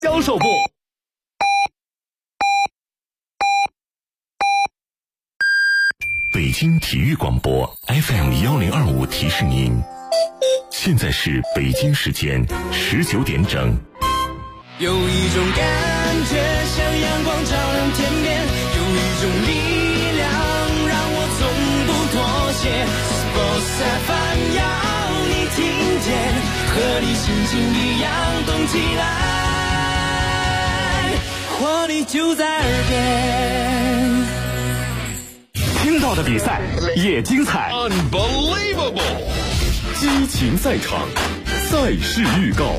销售部。 北京体育广播 FM1025提示您，现在是北京时间19点整。 有一种感觉像阳光照亮天边，有一种力量让我从不妥协。Sports FM 要你听见，和你心情一样动起来，活力就在耳边。 听到的比赛也精彩 Unbelievable！ 激情赛场，赛事预告。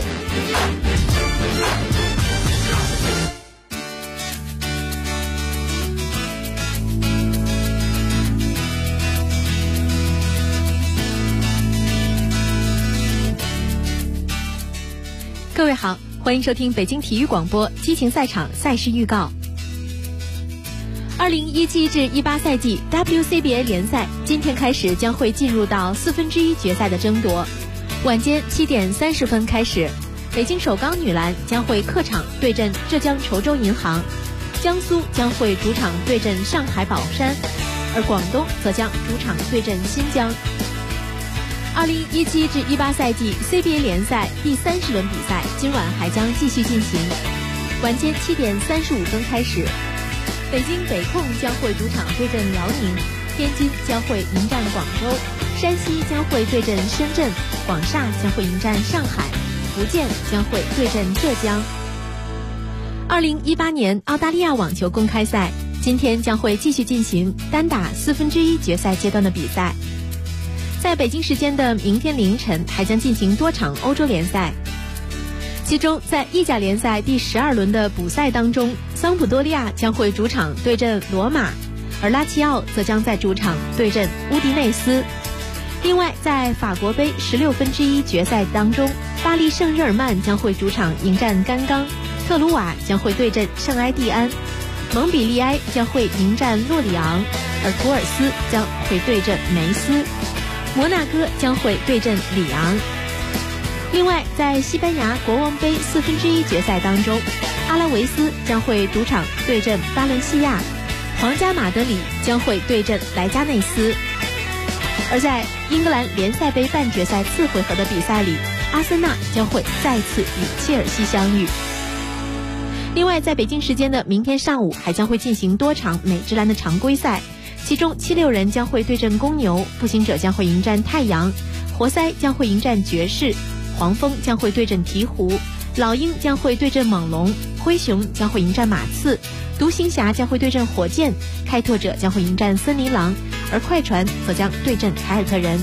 各位好，欢迎收听北京体育广播激情赛场赛事预告。2017至18赛季 WCBA 联赛今天开始将会进入到1/4决赛的争夺。晚间7点30分开始，北京首钢女篮将会客场对阵浙江稠州银行，江苏将会主场对阵上海宝山，而广东则将主场对阵新疆。2017至18赛季 CBA 联赛第30轮比赛今晚还将继续进行。晚间7点35分开始，北京北控将会主场对阵辽宁，天津将会迎战广州，山西将会对阵深圳，广厦将会迎战上海，福建将会对阵浙江。2018年澳大利亚网球公开赛今天将会继续进行单打1/4决赛阶段的比赛。在北京时间的明天凌晨还将进行多场欧洲联赛，其中在意甲联赛第12轮的补赛当中，桑普多利亚将会主场对阵罗马，而拉齐奥则将在主场对阵乌迪内斯。另外在法国杯16分之1决赛当中，巴黎圣日耳曼将会主场迎战甘冈，特鲁瓦将会对阵圣埃蒂安，蒙彼利埃将会迎战洛里昂，而图尔斯将会对阵梅斯，摩纳哥将会对阵里昂。另外在西班牙国王杯1/4决赛当中，阿拉维斯将会主场对阵巴伦西亚，皇家马德里将会对阵莱加内斯。而在英格兰联赛杯半决赛次回合的比赛里，阿森纳将会再次与切尔西相遇。另外在北京时间的明天上午还将会进行多场美职篮的常规赛，其中76人将会对阵公牛，步行者将会迎战太阳，活塞将会迎战爵士，黄蜂将会对阵鹈鹕，老鹰将会对阵猛龙，灰熊将会迎战马刺，独行侠将会对阵火箭，开拓者将会迎战森林狼，而快船则将对阵凯尔特人。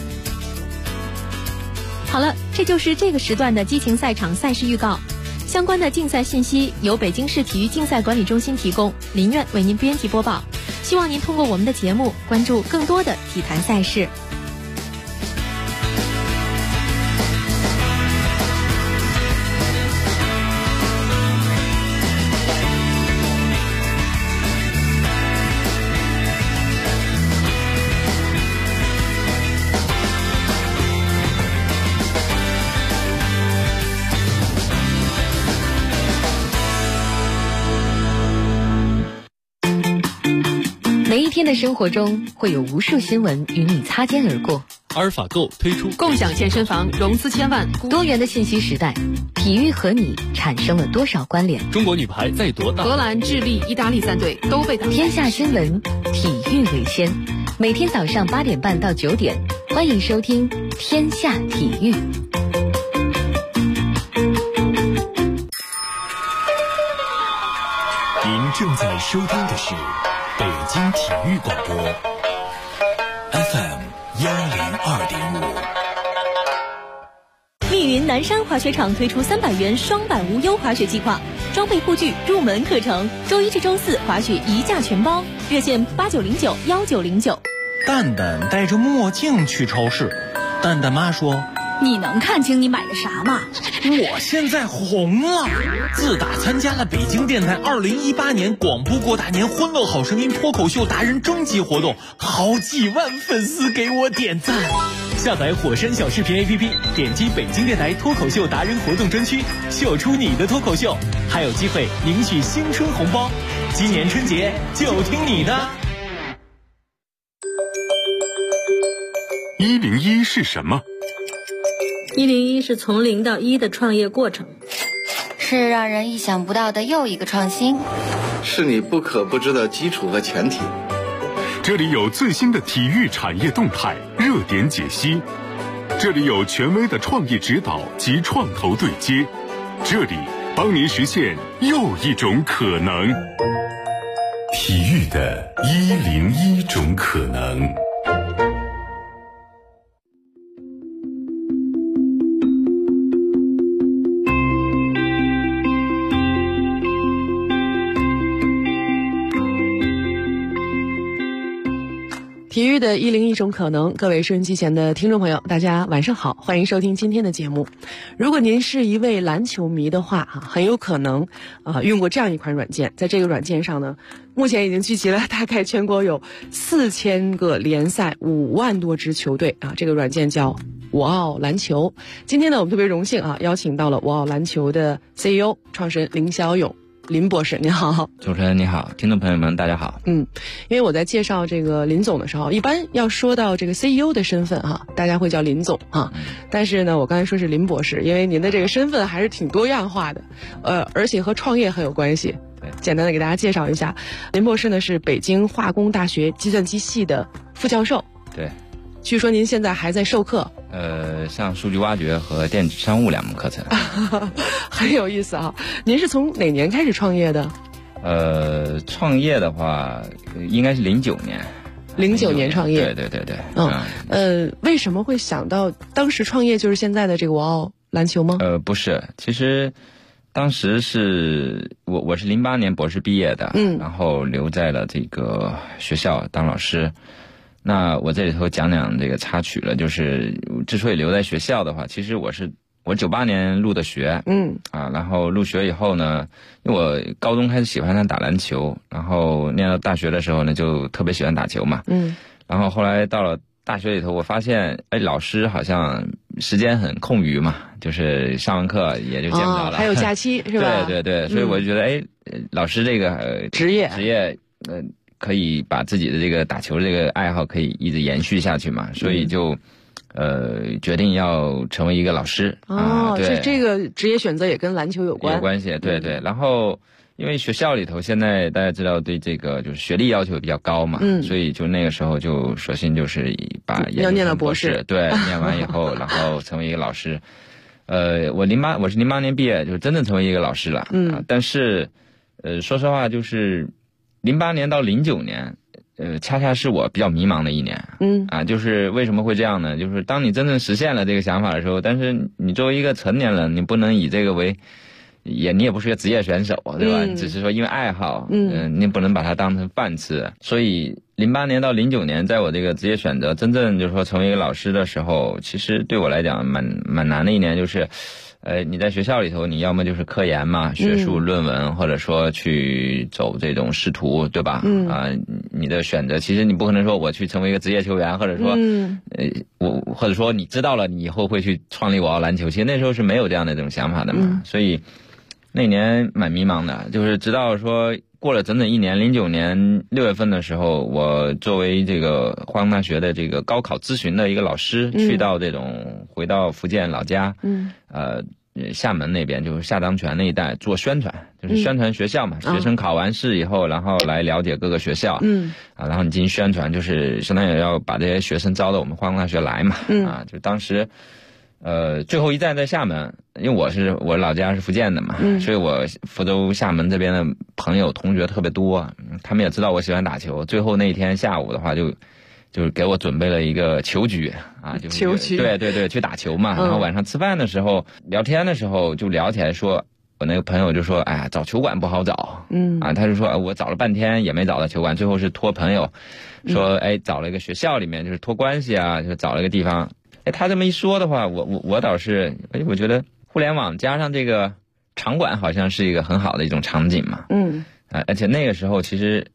好了，这就是这个时段的激情赛场赛事预告。相关的竞赛信息由北京市体育竞赛管理中心提供，林苑为您编辑播报。希望您通过我们的节目关注更多的体坛赛事。 每一天的生活中会有无数新闻与你擦肩而过。 阿尔法购推出共享健身房融资1000万， 多元的信息时代，体育和你产生了多少关联？ 中国女排在夺大， 荷兰、智利、意大利3队都被打。 天下新闻，体育为先。每天早上8点半到9点，欢迎收听天下体育。 您正在收听的是北京体育广播 FM102.5。 密云南山滑雪场推出300元双板无忧滑雪计划，装备护具、入门课程，周1至周4滑雪一价全包，热线89091909。 蛋蛋戴着墨镜去超市，蛋蛋妈说：“ 你能看清你买的啥吗？ 我现在红了！自打参加了北京电台2018年广播过大年欢乐好声音脱口秀达人征集活动，好几万粉丝给我点赞。 下载火山小视频 APP， 点击北京电台脱口秀达人活动专区，秀出你的脱口秀，还有机会领取新春红包。今年春节就听你的。 101是什么 ？101是从0到1的创业过程， 是让人意想不到的又一个创新， 是你不可不知的基础和前提。 这里有最新的体育产业动态、热点解析，这里有权威的创业指导及创投对接，这里帮您实现又一种可能。体育的101种可能。 体育的101种可能，各位收音机前的听众朋友，大家晚上好，欢迎收听今天的节目。如果您是一位篮球迷的话，很有可能用过这样一款软件，在这个软件上呢，目前已经聚集了大概全国有4000个联赛，5万多支球队啊。这个软件叫我奥篮球。今天呢，我们特别荣幸邀请到了我奥篮球的 CEO 创始人林小勇。林博士您好。 主持人你好，听众朋友们大家好。 因为我在介绍这个林总的时候，一般要说到这个 CEO 的身份大家会叫林总但是呢我刚才说是林博士，因为您的这个身份还是挺多样化的，而且和创业很有关系。简单的给大家介绍一下，林博士呢是北京化工大学计算机系的副教授。 对， 据说您现在还在授课。 像数据挖掘和电子商务2门课程。 很有意思您是从哪年开始创业的？ 创业的话应该是09年。 09年创业。 对。 为什么会想到当时创业就是现在的这个我奥篮球吗？ 不是，其实当时是我是08年博士毕业的，然后留在了这个学校当老师。那我这里头讲讲这个插曲了，就是之所以留在学校的话，其实我98年入的学，然后入学以后呢，因为我高中开始喜欢上打篮球，然后念到大学的时候呢，就特别喜欢打球嘛，然后后来到了大学里头，我发现老师好像时间很空余嘛，就是上完课也就见不着了， 还有假期是吧？ 对，所以我就觉得老师这个职业可以把自己的这个打球这个爱好可以一直延续下去嘛，所以就决定要成为一个老师。对， 这个职业选择也跟篮球有关系。对。然后因为学校里头现在大家知道对这个就是学历要求比较高嘛，所以就那个时候就索性就是把要念了博士， 对，念完以后然后成为一个老师。我是08年毕业，就是真正成为一个老师了。但是说实话就是08年到09年，恰恰是我比较迷茫的一年。就是为什么会这样呢？就是当你真正实现了这个想法的时候，但是你作为一个成年人，你不能以这个为，你也不是个职业选手，对吧？你只是说因为爱好，你不能把它当成饭吃。所以08年到09年，在我这个职业选择真正就是说成为一个老师的时候，其实对我来讲蛮难的一年，就是。你在学校里头，你要么就是科研嘛，学术论文，或者说去走这种仕途，对吧？你的选择，其实你不可能说我去成为一个职业球员，或者说，或者说你知道了，你以后会去创立我奥篮球，其实那时候是没有这样的这种想法的嘛。所以那年蛮迷茫的，就是直到说过了整整1年，09年6月份的时候，我作为这个化工大学的这个高考咨询的一个老师，去到回到福建老家，厦门那边就是下当泉那一带做宣传，就是宣传学校嘛，学生考完试以后，然后来了解各个学校，然后你进行宣传，就是相当于要把这些学生招到我们化工大学来嘛，就当时。最后一站在厦门，因为我老家是福建的嘛，所以我福州、厦门这边的朋友同学特别多，他们也知道我喜欢打球。最后那天下午的话，就是给我准备了一个球局就是球局， 对，去打球嘛。然后晚上吃饭的时候聊天的时候就聊起来说，我那个朋友就说，哎呀，找球馆不好找，他就说我找了半天也没找到球馆，最后是托朋友说，找了一个学校里面就是托关系就找了一个地方。他这么一说的话，我倒是，我觉得互联网加上这个场馆好像是一个很好的一种场景嘛。而且那个时候其实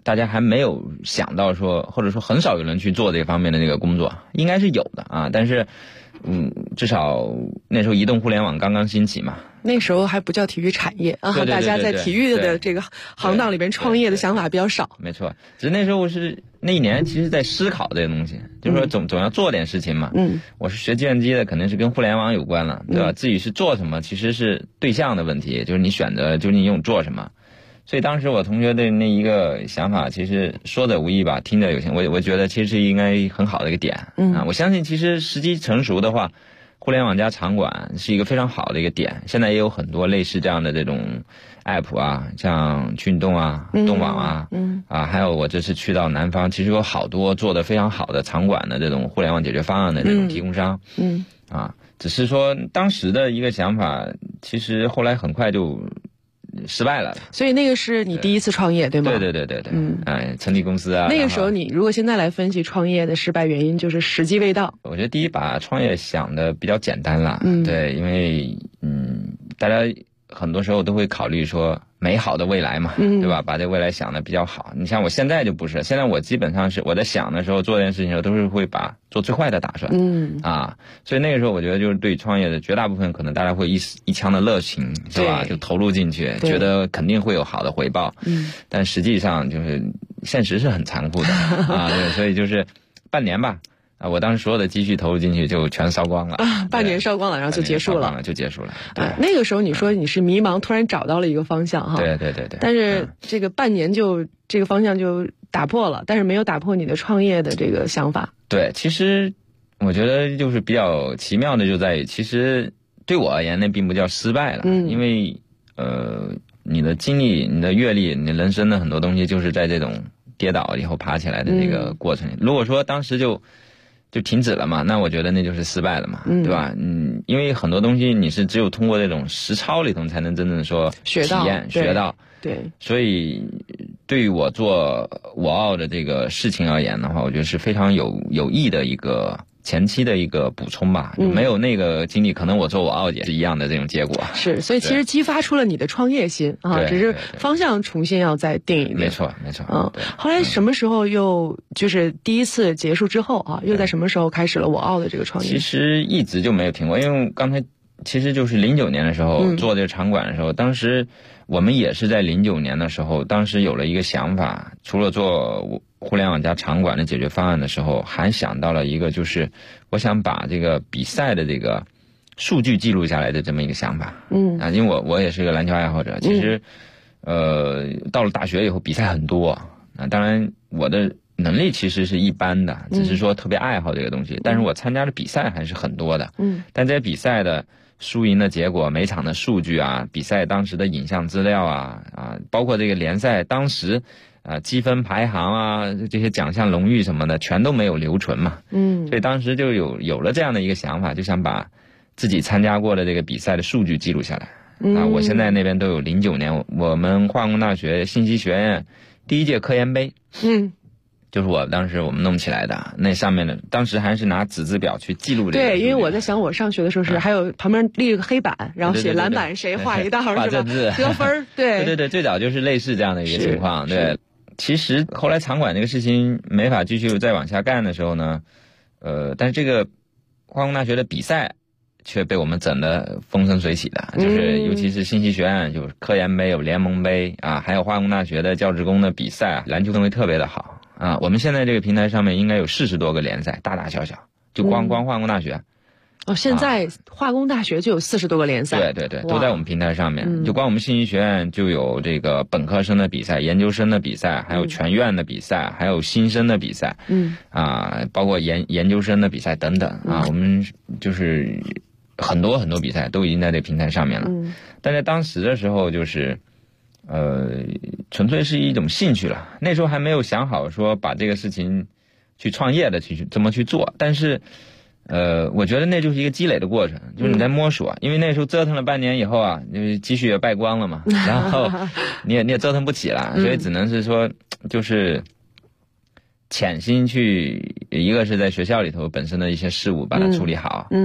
大家还没有想到说，或者说很少有人去做这方面的这个工作，应该是有的啊，但是至少那时候移动互联网刚刚兴起嘛， 那时候还不叫体育产业啊，大家在体育的这个行当里边创业的想法比较少。 没错，只是那时候是那一年，其实在思考这个东西，就是说总要做点事情嘛。我是学计算机的，肯定是跟互联网有关了，对吧？自己是做什么，其实是对象的问题，就是你选择究竟用做什么。所以当时我同学的那一个想法，其实说者无意吧，听者有心。我觉得其实应该很好的一个点啊。我相信其实时机成熟的话，互联网加场馆是一个非常好的一个点。现在也有很多类似这样的这种 app 啊，像去运动啊、动网啊，还有我这次去到南方，其实有好多做的非常好的场馆的这种互联网解决方案的这种提供商。只是说当时的一个想法，其实后来很快就失败了。 所以那个是你第一次创业，对吗？ 对，成立公司啊。 那个时候你如果现在来分析创业的失败原因，就是时机未到。 我觉得第一把创业想的比较简单了，对，因为大家很多时候都会考虑说美好的未来嘛，对吧？把这未来想的比较好。你像我现在就不是，现在我基本上是我在想的时候，做这件事情的时候，都是会做最坏的打算。所以那个时候我觉得就是对创业的绝大部分可能大家会一腔的热情，是吧？就投入进去，觉得肯定会有好的回报。但实际上就是现实是很残酷的对，所以就是半年吧。我当时所有的积蓄投入进去就全烧光了半年烧光了，然后就结束了。那个时候你说你是迷茫，突然找到了一个方向哈。 对。 但是这个半年就这个方向就打破了，但是没有打破你的创业的这个想法。 对，其实我觉得就是比较奇妙的就在于，其实对我而言那并不叫失败了，因为你的经历、你的阅历、你的人生的很多东西，就是在这种跌倒以后爬起来的这个过程里。如果说当时就停止了嘛，那我觉得那就是失败了嘛，对吧？因为很多东西你是只有通过这种实操里头才能真正说体验学到。 对， 所以对于我做我奥的这个事情而言的话，我觉得是非常有益的一个前期的一个补充吧。没有那个经历，可能我做我奥也是一样的这种结果。 是，所以其实激发出了你的创业心啊，只是方向重新要再定一定。 没错。 后来什么时候又就是第一次结束之后啊，又在什么时候开始了我奥的这个创业？ 其实一直就没有停过，因为刚才其实就是09年的时候做这个场馆的时候，当时我们也是在09年的时候，当时有了一个想法，除了做互联网加场馆的解决方案的时候，还想到了一个，就是我想把这个比赛的这个数据记录下来的这么一个想法。因为我也是个篮球爱好者，其实到了大学以后比赛很多当然我的能力其实是一般的，只是说特别爱好这个东西，但是我参加的比赛还是很多的。但这些比赛的输赢的结果、每场的数据啊、比赛当时的影像资料包括这个联赛当时积分排行啊，这些奖项荣誉什么的全都没有留存嘛。所以当时就有了这样的一个想法，就想把自己参加过的这个比赛的数据记录下来。我现在那边都有09年我们化工大学信息学院第一届科研杯。就是当时我们弄起来的，那上面的当时还是拿纸质表去记录这个。 对，因为我在想我上学的时候是还有旁边立个黑板，然后写篮板谁画一道是吧？ 画正字得分。 对，最早就是类似这样的一个情况。对，其实后来场馆这个事情没法继续再往下干的时候呢，但是这个化工大学的比赛却被我们整得风生水起的，就是尤其是信息学院，就是科研杯、有联盟杯还有化工大学的教职工的比赛，篮球氛围特别的好。我们现在这个平台上面应该有40多个联赛，大大小小，就光化工大学。 现在化工大学就有40多个联赛。 对，都在我们平台上面。就光我们信息学院就有这个本科生的比赛、研究生的比赛，还有全院的比赛，还有新生的比赛。包括研究生的比赛等等我们就是很多很多比赛都已经在这个平台上面了。但在当时的时候就是纯粹是一种兴趣了，那时候还没有想好说把这个事情去创业的去这么去做，但是我觉得那就是一个积累的过程，就是你在摸索，因为那时候折腾了半年以后就是积蓄也败光了嘛，然后你也折腾不起了，所以只能是说就是潜心去，一个是在学校里头本身的一些事务把它处理好，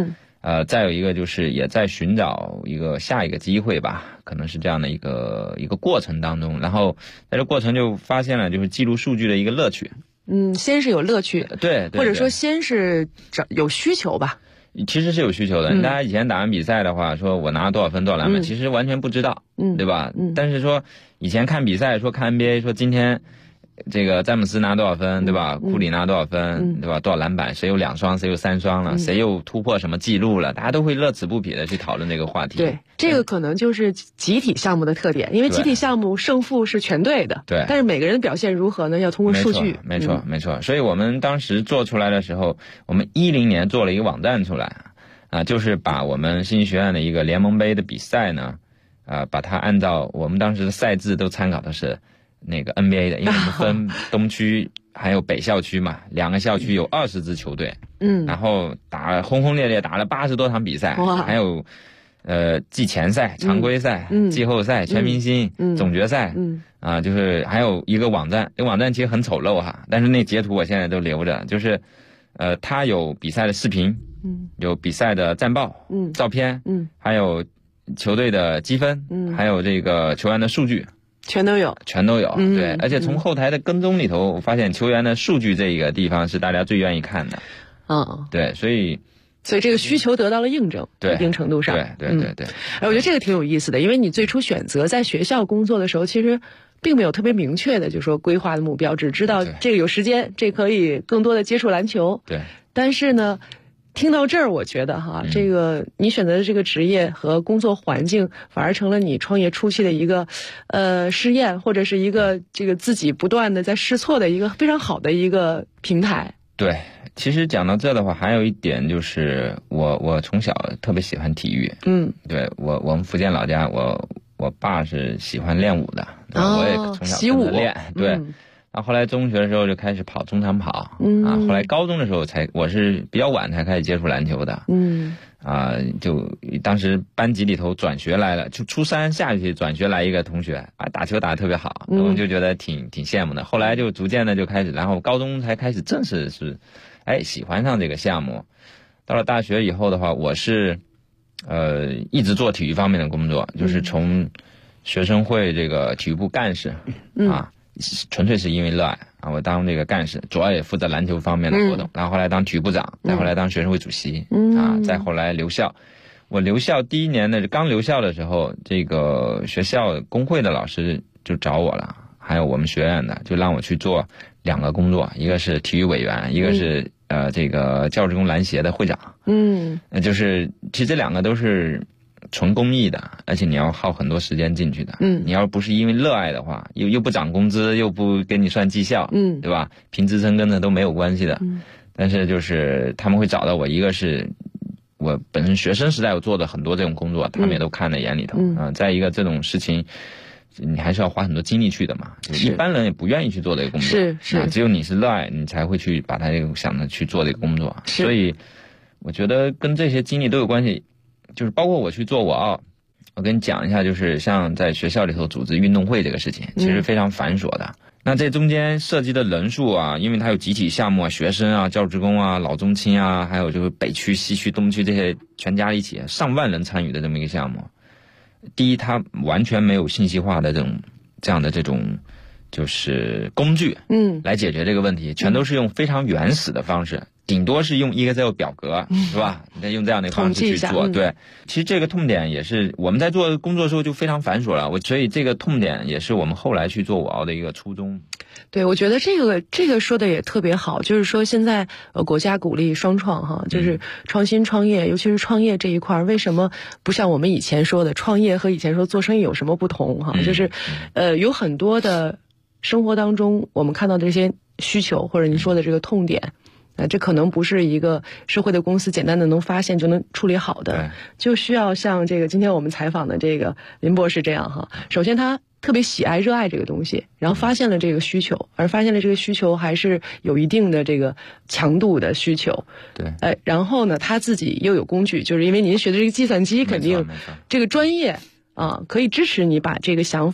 再有一个就是也在寻找下一个机会吧，可能是这样的一个过程当中，然后在这过程就发现了就是记录数据的一个乐趣。 先是有乐趣， 对， 或者说先是有需求吧。 其实是有需求的。大家以前打完比赛的话，说我拿了多少分多少篮板，其实完全不知道，对吧？但是说以前看比赛，说看 NBA， 说今天这个詹姆斯拿多少分，对吧？库里拿多少分，对吧？多少篮板，谁有2双，谁有3双了，谁又突破什么记录了，大家都会乐此不疲的去讨论这个话题。 对，这个可能就是集体项目的特点，因为集体项目胜负是全对的， 对。 但是每个人的表现如何呢？要通过数据。 没错。所以我们当时做出来的时候，我们10年做了一个网站出来就是把我们信息学院的一个联盟杯的比赛呢，把它按照我们当时的赛制都参考的是那个 NBA 的，因为我们分东区还有北校区嘛，2个校区有20支球队，然后打轰轰烈烈打了80多场比赛，还有季前赛、常规赛、季后赛、全明星、总决赛，就是还有一个网站，这个网站其实很丑陋但是那截图我现在都留着，就是它有比赛的视频，有比赛的战报，照片，还有球队的积分，还有这个球员的数据。 全都有， 对，而且从后台的跟踪里头，我发现球员的数据这个地方是大家最愿意看的，对，所以这个需求得到了印证，一定程度上， 对。 我觉得这个挺有意思的，因为你最初选择在学校工作的时候，其实并没有特别明确的，就是说规划的目标，只知道这个有时间，这可以更多的接触篮球， 对， 但是呢。听到这儿，我觉得这个你选择的这个职业和工作环境，反而成了你创业初期的一个试验，或者是一个这个自己不断的在试错的一个非常好的一个平台。 对，其实讲到这的话，还有一点就是我从小特别喜欢体育，对我们福建老家，我爸是喜欢练武的，我也从小跟着练，对。然后后来中学的时候就开始跑中长跑，后来高中的时候我是比较晚才开始接触篮球的，就当时班级里头转学来了，就初3下学期转学来一个同学打球打得特别好，我们就觉得挺羡慕的。后来就逐渐的就开始，然后高中才开始正式是喜欢上这个项目。到了大学以后的话，我是一直做体育方面的工作，就是从学生会这个体育部干事纯粹是因为热爱我当这个干事，主要也负责篮球方面的活动，然后后来当体育部长，再后来当学生会主席，再后来留校。我留校第1年的刚留校的时候，这个学校工会的老师就找我了，还有我们学院的，就让我去做2个工作，一个是体育委员，一个是这个教职工篮协的会长。就是其实这2个都是纯公益的，而且你要耗很多时间进去的。你要不是因为热爱的话，又不涨工资，又不给你算绩效，对吧？评职称跟着都没有关系的。但是就是他们会找到我，一个是我本身学生时代我做的很多这种工作，他们也都看在眼里头再一个这种事情，你还是要花很多精力去的嘛。一般人也不愿意去做这个工作， 是只有你是热爱，你才会去把它想着去做这个工作。所以我觉得跟这些经历都有关系。就是包括我去做我跟你讲一下，就是像在学校里头组织运动会这个事情，其实非常繁琐的。那这中间涉及的人数因为它有集体项目学生教职工老中青还有就是北区、西区、东区这些全家一起上万人参与的这么一个项目。第一，它完全没有信息化的这样的这种就是工具来解决这个问题，全都是用非常原始的方式。顶多是用 Excel 表格，是吧？你再用这样的方式去做，对。其实这个痛点也是我们在做工作的时候就非常繁琐了，所以这个痛点也是我们后来去做我的一个初衷。 对，我觉得这个说的也特别好，就是说现在国家鼓励双创就是创新创业，尤其是创业这一块，为什么不像我们以前说的创业和以前说做生意有什么不同就是有很多的生活当中我们看到的这些需求或者你说的这个痛点。这可能不是一个社会的公司简单的能发现就能处理好的，就需要像这个今天我们采访的这个林博士这样首先他特别喜爱热爱这个东西，然后发现了这个需求，而发现了这个需求还是有一定的这个强度的需求。 对， 然后呢他自己又有工具，就是因为您学的这个计算机肯定这个专业可以支持你把这个想法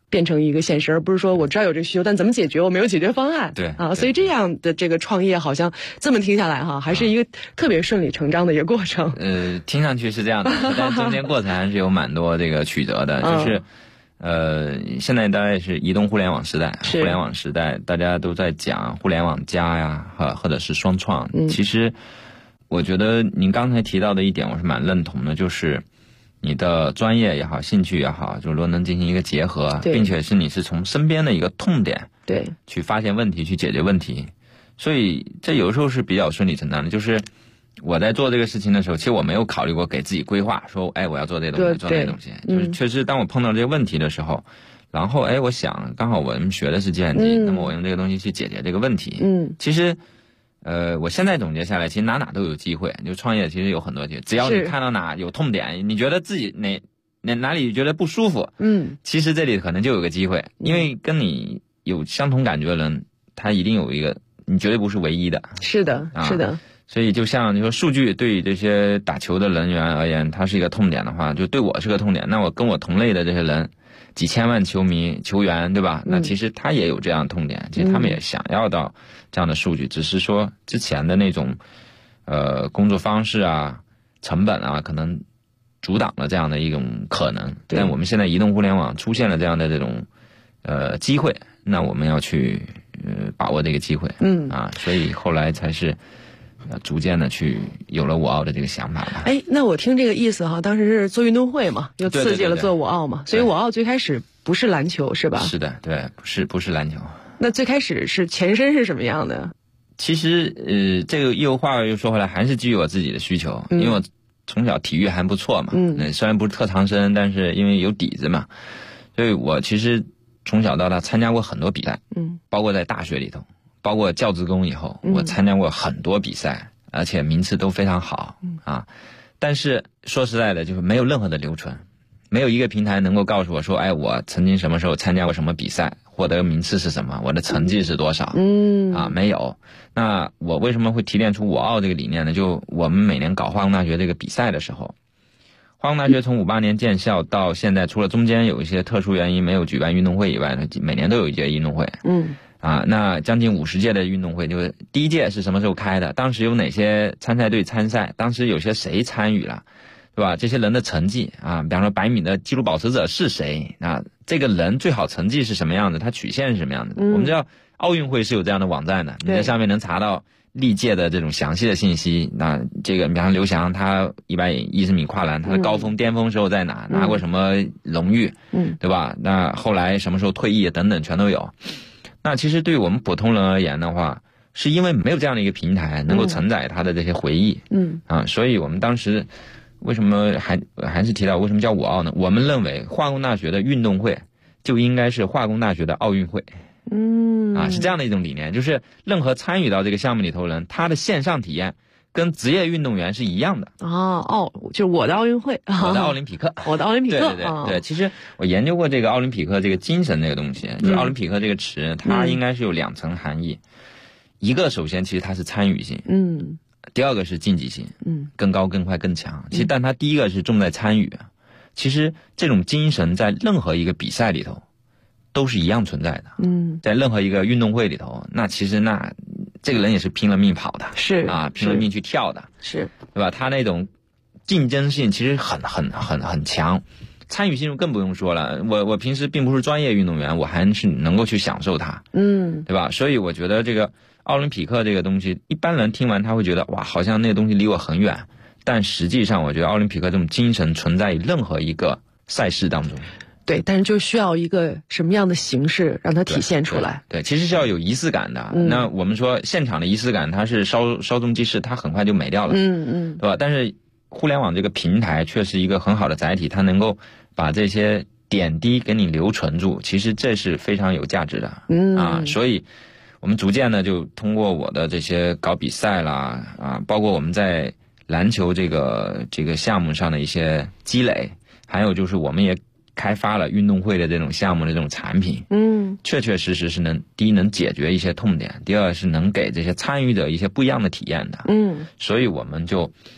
变成一个现实，而不是说我知道有这个需求，但怎么解决我没有解决方案。 对啊，所以这样的这个创业好像这么听下来哈，还是一个特别顺理成章的一个过程。 听上去是这样的，但中间过程还是有蛮多这个曲折的，就是现在大概是移动互联网时代，互联网时代大家都在讲互联网加呀，或者是双创。其实我觉得您刚才提到的一点我是蛮认同的，就是你的专业也好，兴趣也好，就是说能进行一个结合，并且是你是从身边的一个痛点去发现问题，去解决问题。所以这有时候是比较顺理成章的，就是我在做这个事情的时候，其实我没有考虑过给自己规划说我要做这东西做那东西，就是确实当我碰到这个问题的时候，然后我想刚好我们学的是计算机，那么我用这个东西去解决这个问题。其实我现在总结下来，其实哪都有机会，就创业其实有很多机会，只要你看到哪有痛点，你觉得自己哪里觉得不舒服，其实这里可能就有个机会，因为跟你有相同感觉的人，他一定有一个，你绝对不是唯一的。是的，是的。所以就像你说数据对于这些打球的人员而言，它是一个痛点的话，就对我是个痛点，那我跟我同类的这些人，几千万球迷球员，对吧？那其实他也有这样的痛点，其实他们也想要到这样的数据，只是说之前的那种工作方式啊、成本啊，可能阻挡了这样的一种可能。但我们现在移动互联网出现了这样的这种机会，那我们要去把握这个机会。所以后来才是逐渐的去有了我奥的这个想法吧。 那我听这个意思哈，当时是做运动会嘛，又刺激了做我奥嘛，所以我奥最开始不是篮球是吧？是的，对，不是篮球。那最开始是前身是什么样的？ 其实这个业务话又说回来，还是基于我自己的需求，因为我从小体育还不错嘛，虽然不是特长生，但是因为有底子嘛，所以我其实从小到大参加过很多比赛，包括在大学里头。包括教职工以后，我参加过很多比赛，而且名次都非常好但是说实在的，就是没有任何的留存，没有一个平台能够告诉我说，我曾经什么时候参加过什么比赛，获得名次是什么，我的成绩是多少，没有。那我为什么会提炼出我奥这个理念呢？就我们每年搞化工大学这个比赛的时候，化工大学从58年建校到现在，除了中间有一些特殊原因没有举办运动会以外，每年都有一届运动会。那将近50届的运动会，就是第一届是什么时候开的？当时有哪些参赛队参赛？当时有些谁参与了，对吧？这些人的成绩比方说100米的纪录保持者是谁？这个人最好成绩是什么样的？他曲线是什么样的？我们知道奥运会是有这样的网站的，你在上面能查到历届的这种详细的信息。那这个比方说刘翔，他110米跨栏，他的高峰巅峰时候在哪？拿过什么荣誉？对吧？那后来什么时候退役等等全都有。那其实对于我们普通人而言的话，是因为没有这样的一个平台能够承载他的这些回忆，所以我们当时为什么还是提到为什么叫我奥呢？我们认为化工大学的运动会就应该是化工大学的奥运会，是这样的一种理念，就是任何参与到这个项目里头的人，他的线上体验跟职业运动员是一样的。 就是我的奥运会， 我的奥林匹克， 我的奥林匹克。 对，其实我研究过这个奥林匹克这个精神这个东西，就奥林匹克这个词，它应该是有2层含义。一个首先其实它是参与性，第二个是竞技性，更高更快更强。其实但它第一个是重在参与，其实这种精神在任何一个比赛里头都是一样存在的。在任何一个运动会里头，那其实这个人也是拼了命跑的，是拼了命去跳的，是，对吧？他那种竞争性其实很强，参与性更不用说了。我平时并不是专业运动员，我还是能够去享受它，对吧？所以我觉得这个奥林匹克这个东西，一般人听完他会觉得哇，好像那个东西离我很远，但实际上我觉得奥林匹克这种精神存在于任何一个赛事当中。 对，但是就需要一个什么样的形式让它体现出来。 对，其实是要有仪式感的。那我们说现场的仪式感，它是稍纵即逝，它很快就没掉了，对吧？但是互联网这个平台却是一个很好的载体，它能够把这些点滴给你留存住，其实这是非常有价值的。所以我们逐渐呢，就通过我的这些搞比赛啦，包括我们在篮球这个项目上的一些积累，还有就是我们也开发了运动会的这种项目的这种产品，确确实实是第一能解决一些痛点，第二是能给这些参与者一些不一样的体验的，所以我们就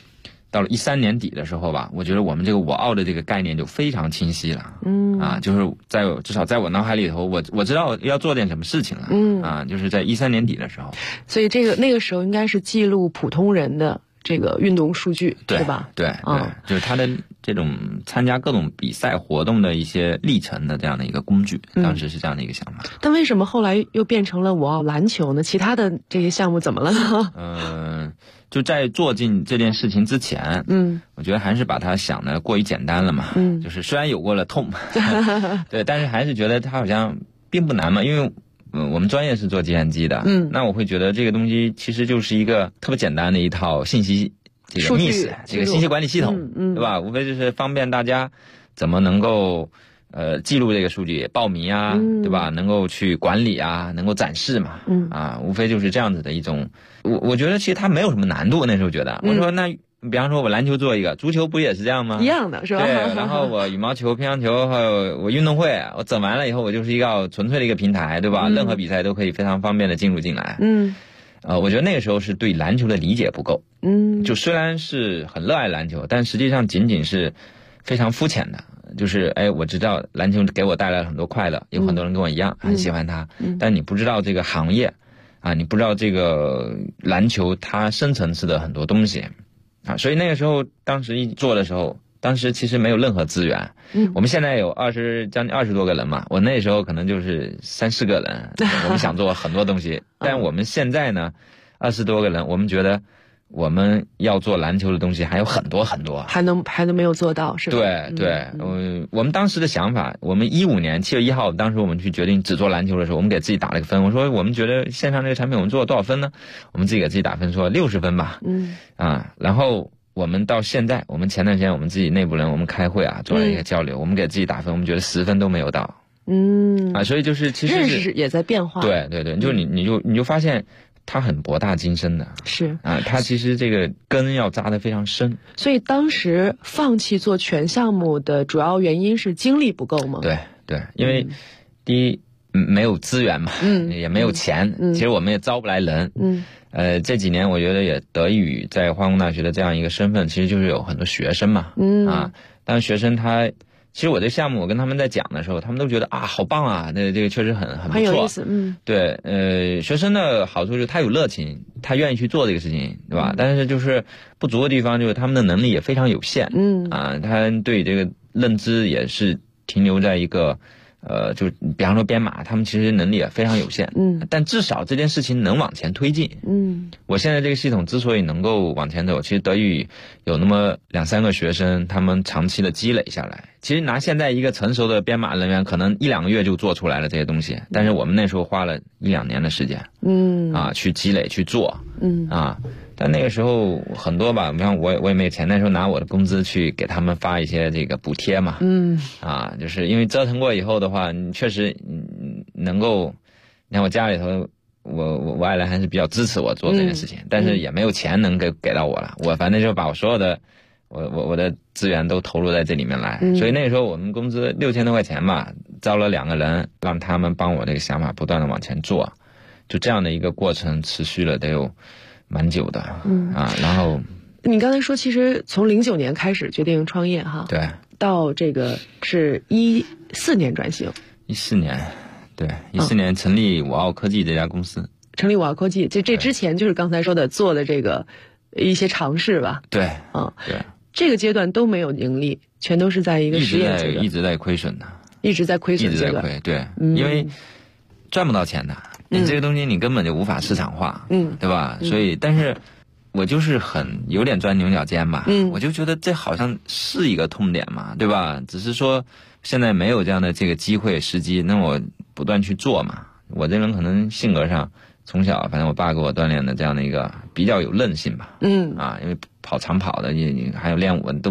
到了13年底的时候吧，我觉得我们这个我奥的这个概念就非常清晰了。就是至少在我脑海里头，我知道要做点什么事情了。就是在13年底的时候。 所以那个时候应该是记录普通人的这个运动数据，对吧？ 对，就是他的这种参加各种比赛活动的一些历程的这样的一个工具，当时是这样的一个想法。 但为什么后来又变成了我奥篮球呢？其他的这些项目怎么了呢？就在做进这件事情之前，我觉得还是把它想的过于简单了嘛。就是虽然有过了痛，对，但是还是觉得它好像并不难嘛，因为我们专业是做计算机的，那我会觉得这个东西其实就是一个特别简单的一套信息这个 MIS 这个信息管理系统，对吧？无非就是方便大家怎么能够记录这个数据，报名啊，对吧？能够去管理啊，能够展示嘛，无非就是这样子的一种。我觉得其实它没有什么难度，那时候觉得，我说那比方说我篮球做一个，足球不也是这样吗？ 一样的是吧？ 对，然后我羽毛球、乒乓球还有我运动会，我整完了以后，我就是一个纯粹的一个平台，对吧？任何比赛都可以非常方便的进入进来。我觉得那个时候是对篮球的理解不够。就虽然是很热爱篮球，但实际上仅仅是非常肤浅的。就是我知道篮球给我带来了很多快乐，有很多人跟我一样很喜欢它，但你不知道这个行业你不知道这个篮球它深层次的很多东西所以那个时候当时一做的时候，当时其实没有任何资源。我们现在有将近20多个人嘛，我那时候可能就是3-4个人，我们想做很多东西，但我们现在呢20多个人，我们觉得我们要做篮球的东西还有很多很多，还能没有做到，是吧？对，我们当时的想法，我们15年7月1号，当时我们去决定只做篮球的时候，我们给自己打了个分。我说我们觉得线上这个产品我们做了多少分呢？我们自己给自己打分，说60分吧。然后我们到现在，我们前段时间我们自己内部人我们开会做了一个交流，我们给自己打分，我们觉得10分都没有到。所以就是其实认识也在变化。 对，就你就发现。它很博大精深的， 是它其实这个根要扎得非常深。 所以当时放弃做全项目的主要原因是精力不够吗？ 对，因为第一没有资源嘛，也没有钱，其实我们也招不来人。这几年我觉得也得益于在化工大学的这样一个身份，其实就是有很多学生嘛，但是学生他。其实我这项目我跟他们在讲的时候，他们都觉得好棒啊，这个确实很不错， 很有意思。 对，学生的好处就是他有热情，他愿意去做这个事情，对吧？但是就是不足的地方就是他们的能力也非常有限，他对这个认知也是停留在一个就比方说编码，他们其实能力也非常有限，但至少这件事情能往前推进。我现在这个系统之所以能够往前走，其实得益于有那么2-3个学生，他们长期的积累下来。其实拿现在一个成熟的编码人员，可能1-2个月就做出来了这些东西，但是我们那时候花了1-2年的时间，去积累去做，但那个时候很多吧，你看我也没钱，那时候拿我的工资去给他们发一些这个补贴嘛，就是因为折腾过以后的话，你确实能够，你看我家里头，我爱人还是比较支持我做这件事情，但是也没有钱能给到我了，我反正就把我所有的我的资源都投入在这里面来，所以那个时候我们工资6000多块钱吧，招了2个人，让他们帮我这个想法不断的往前做，就这样的一个过程持续了得有蛮久的，然后你刚才说，其实从09年开始决定创业哈， 对， 到这个是14年转型 ，14年，对，14年成立我奥科技这家公司， 成立我奥科技，这之前就是刚才说的做的这个一些尝试吧， 对， 对，这个阶段都没有盈利，全都是在一个实验阶段， 一直在亏损的， 一直在亏损阶段， 一直在亏，对，因为赚不到钱的。你这个东西你根本就无法市场化，对吧？所以，但是我就是有点钻牛角尖吧，我就觉得这好像是一个痛点嘛，对吧？只是说现在没有这样的这个机会时机，那我不断去做嘛。我这人可能性格上从小，反正我爸给我锻炼的这样的一个比较有韧性吧，因为跑长跑的，还有练武都